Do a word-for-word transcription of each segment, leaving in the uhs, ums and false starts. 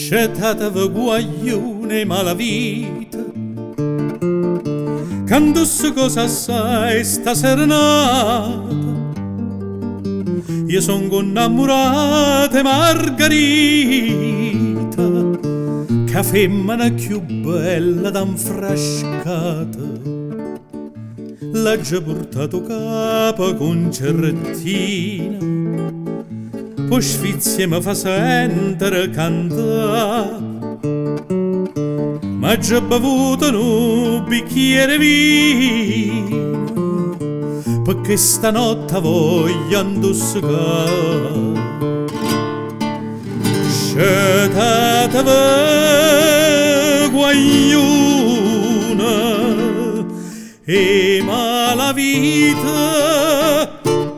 Scetateve guaglione malavita, quando su cosa assai sta serenata. Io son innamorata Margherita, che femmina più bella d'infrascata. L'ha già portato capo con cerrettina, poi sfizie mi fa sentire cantare. Ma già bevuto un bicchiere vino, perché stanotte voglio indossicare. Scetatevi guagliona e malavita,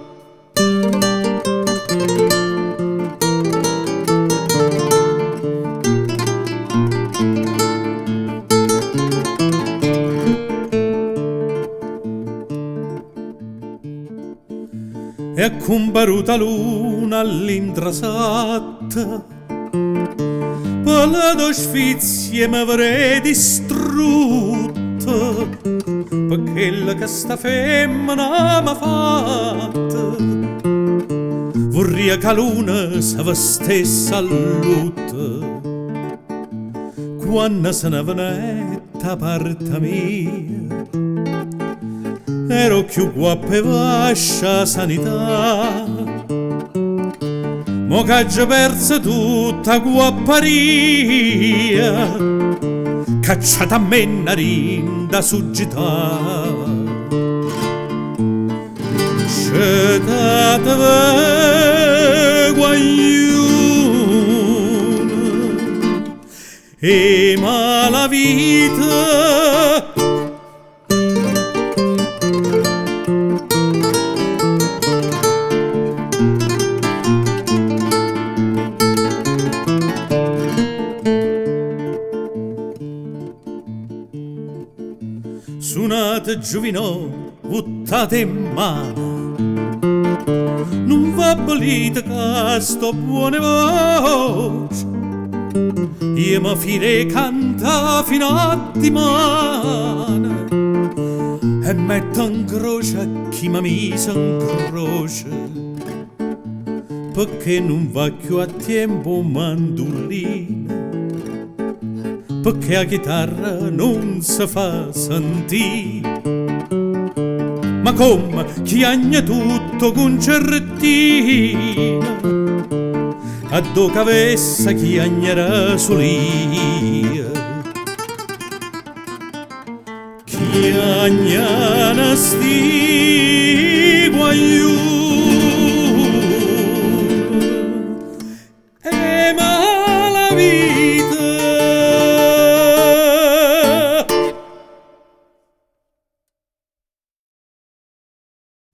è comparuta luna all'intrasatta, per la tua sfizie mi avrei distrutta, per quella che sta femmina m'ha fatta. Vorrei che la luna se vestesse a lutto, quando se ne venette parte mia. Ero più guappa e vascia sanità, mo che già persa tutta guapparia, cacciata a me da suggità. Scetatevi guaglione e malavita, suonate giovinò, buttate in mano, non va bolita che sto buone voce. Io mi fire canta fino a dimane e metto in croce chi mi ha messo in croce, perché non va più a tempo mandolina, perché la chitarra non si fa sentire. Ma come chiagna tutto con cerrettina, a do cavessa chiagnerà solia. Chiagna una stia